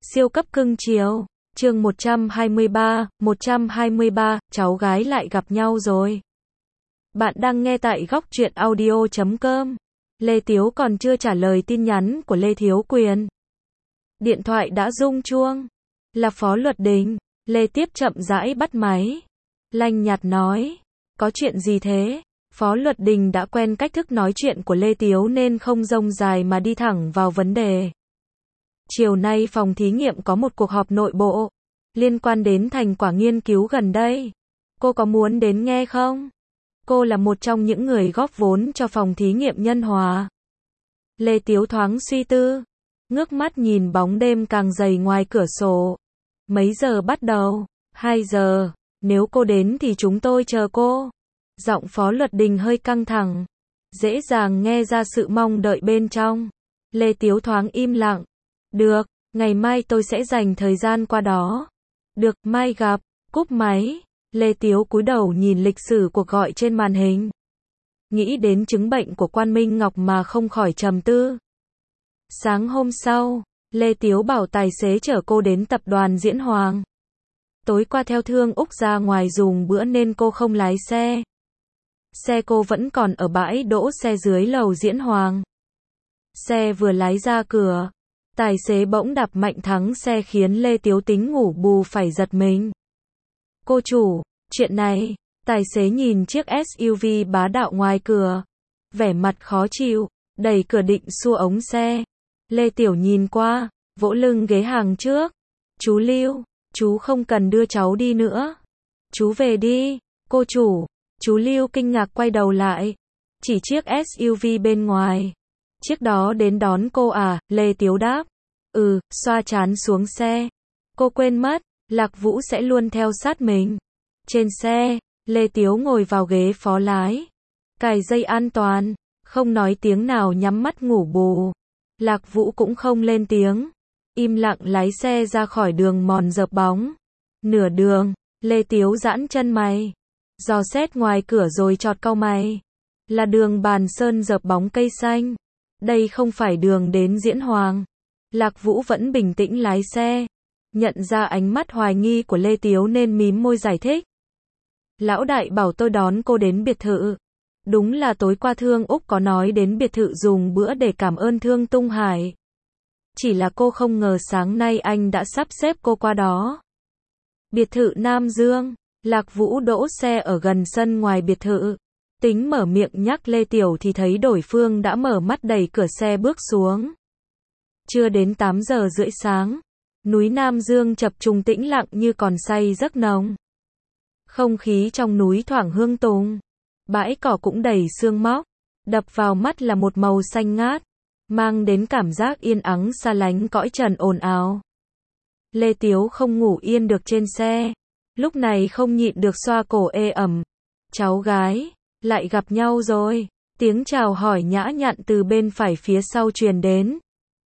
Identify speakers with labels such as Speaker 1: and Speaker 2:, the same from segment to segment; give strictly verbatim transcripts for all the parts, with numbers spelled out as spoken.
Speaker 1: Siêu cấp cưng chiều. Chương một trăm hai mươi ba, một trăm hai mươi ba, cháu gái lại gặp nhau rồi. Bạn đang nghe tại góc truyện audio chấm com. Lê Tiếu còn chưa trả lời tin nhắn của Lê Thiếu Quyền. Điện thoại đã rung chuông. Là Phó Luật Đình. Lê Tiếp chậm rãi bắt máy. Lanh nhạt nói. Có chuyện gì thế? Phó Luật Đình đã quen cách thức nói chuyện của Lê Tiếu nên không rông dài mà đi thẳng vào vấn đề. Chiều nay phòng thí nghiệm có một cuộc họp nội bộ, liên quan đến thành quả nghiên cứu gần đây. Cô có muốn đến nghe không? Cô là một trong những người góp vốn cho phòng thí nghiệm Nhân Hòa. Lê Tiếu thoáng suy tư, ngước mắt nhìn bóng đêm càng dày ngoài cửa sổ. Mấy giờ bắt đầu? Hai giờ. Nếu cô đến thì chúng tôi chờ cô. Giọng Phó Luật Đình hơi căng thẳng, dễ dàng nghe ra sự mong đợi bên trong. Lê Tiếu thoáng im lặng. Được, ngày mai tôi sẽ dành thời gian qua đó. Được, mai gặp. Cúp máy. Lê Tiếu cúi đầu nhìn lịch sử cuộc gọi trên màn hình. Nghĩ đến chứng bệnh của Quan Minh Ngọc mà không khỏi trầm tư. Sáng hôm sau, Lê Tiếu bảo tài xế chở cô đến tập đoàn Diễn Hoàng. Tối qua theo Thương Úc ra ngoài dùng bữa nên cô không lái xe. Xe cô vẫn còn ở bãi đỗ xe dưới lầu Diễn Hoàng. Xe vừa lái ra cửa, tài xế bỗng đạp mạnh thắng xe khiến Lê Tiếu tính ngủ bù phải giật mình. Cô chủ, chuyện này, tài xế nhìn chiếc ét u vê bá đạo ngoài cửa, vẻ mặt khó chịu, đẩy cửa định xua ống xe. Lê Tiểu nhìn qua, vỗ lưng ghế hàng trước. Chú Lưu, chú không cần đưa cháu đi nữa. Chú về đi, cô chủ. Chú Lưu kinh ngạc quay đầu lại, chỉ chiếc ét u vê bên ngoài. Chiếc đó đến đón cô à? Lê Tiếu đáp. Ừ, xoa trán xuống xe. Cô quên mất, Lạc Vũ sẽ luôn theo sát mình. Trên xe, Lê Tiếu ngồi vào ghế phó lái, cài dây an toàn, không nói tiếng nào nhắm mắt ngủ bù. Lạc Vũ cũng không lên tiếng, im lặng lái xe ra khỏi đường mòn dợp bóng. Nửa đường, Lê Tiếu giãn chân mày, dò xét ngoài cửa rồi chọt cau mày. Là đường Bàn Sơn dợp bóng cây xanh. Đây không phải đường đến Diễn Hoàng. Lạc Vũ vẫn bình tĩnh lái xe, nhận ra ánh mắt hoài nghi của Lê Tiếu nên mím môi giải thích. Lão đại bảo tôi đón cô đến biệt thự. Đúng là tối qua Thương Úc có nói đến biệt thự dùng bữa để cảm ơn Thương Tung Hải. Chỉ là cô không ngờ sáng nay anh đã sắp xếp cô qua đó. Biệt thự Nam Dương. Lạc Vũ đỗ xe ở gần sân ngoài biệt thự. Tính mở miệng nhắc Lê Tiểu thì thấy đối phương đã mở mắt đẩy cửa xe bước xuống. Chưa đến tám giờ rưỡi sáng, núi Nam Dương chập trùng tĩnh lặng như còn say giấc nồng. Không khí trong núi thoảng hương tùng, bãi cỏ cũng đầy sương móc, đập vào mắt là một màu xanh ngát, mang đến cảm giác yên ắng xa lánh cõi trần ồn ào. Lê Tiếu không ngủ yên được trên xe, lúc này không nhịn được xoa cổ ê ẩm. Cháu gái, lại gặp nhau rồi. Tiếng chào hỏi nhã nhặn từ bên phải phía sau truyền đến.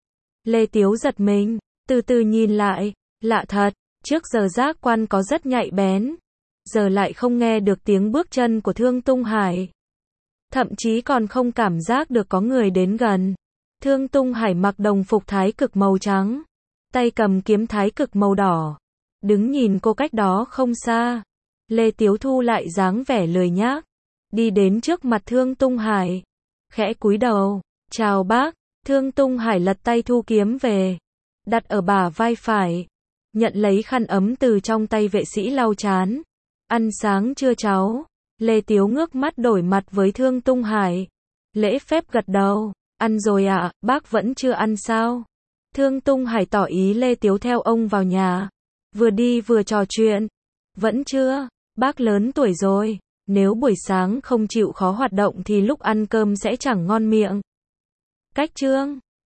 Speaker 1: Lê Tiếu giật mình, từ từ nhìn lại, lạ thật, trước giờ giác quan có rất nhạy bén, giờ lại không nghe được tiếng bước chân của Thương Tung Hải. Thậm chí còn không cảm giác được có người đến gần. Thương Tung Hải mặc đồng phục thái cực màu trắng, tay cầm kiếm thái cực màu đỏ, đứng nhìn cô cách đó không xa. Lê Tiếu thu lại dáng vẻ lười nhác, đi đến trước mặt Thương Tung Hải, khẽ cúi đầu, chào bác. Thương Tung Hải lật tay thu kiếm về, đặt ở bả vai phải, nhận lấy khăn ấm từ trong tay vệ sĩ lau chán. Ăn sáng chưa cháu? Lê Tiếu ngước mắt đổi mặt với Thương Tung Hải, lễ phép gật đầu. Ăn rồi ạ, à, bác vẫn chưa ăn sao? Thương Tung Hải tỏ ý Lê Tiếu theo ông vào nhà, vừa đi vừa trò chuyện. Vẫn chưa, bác lớn tuổi rồi, nếu buổi sáng không chịu khó hoạt động thì lúc ăn cơm sẽ chẳng ngon miệng. Cách chương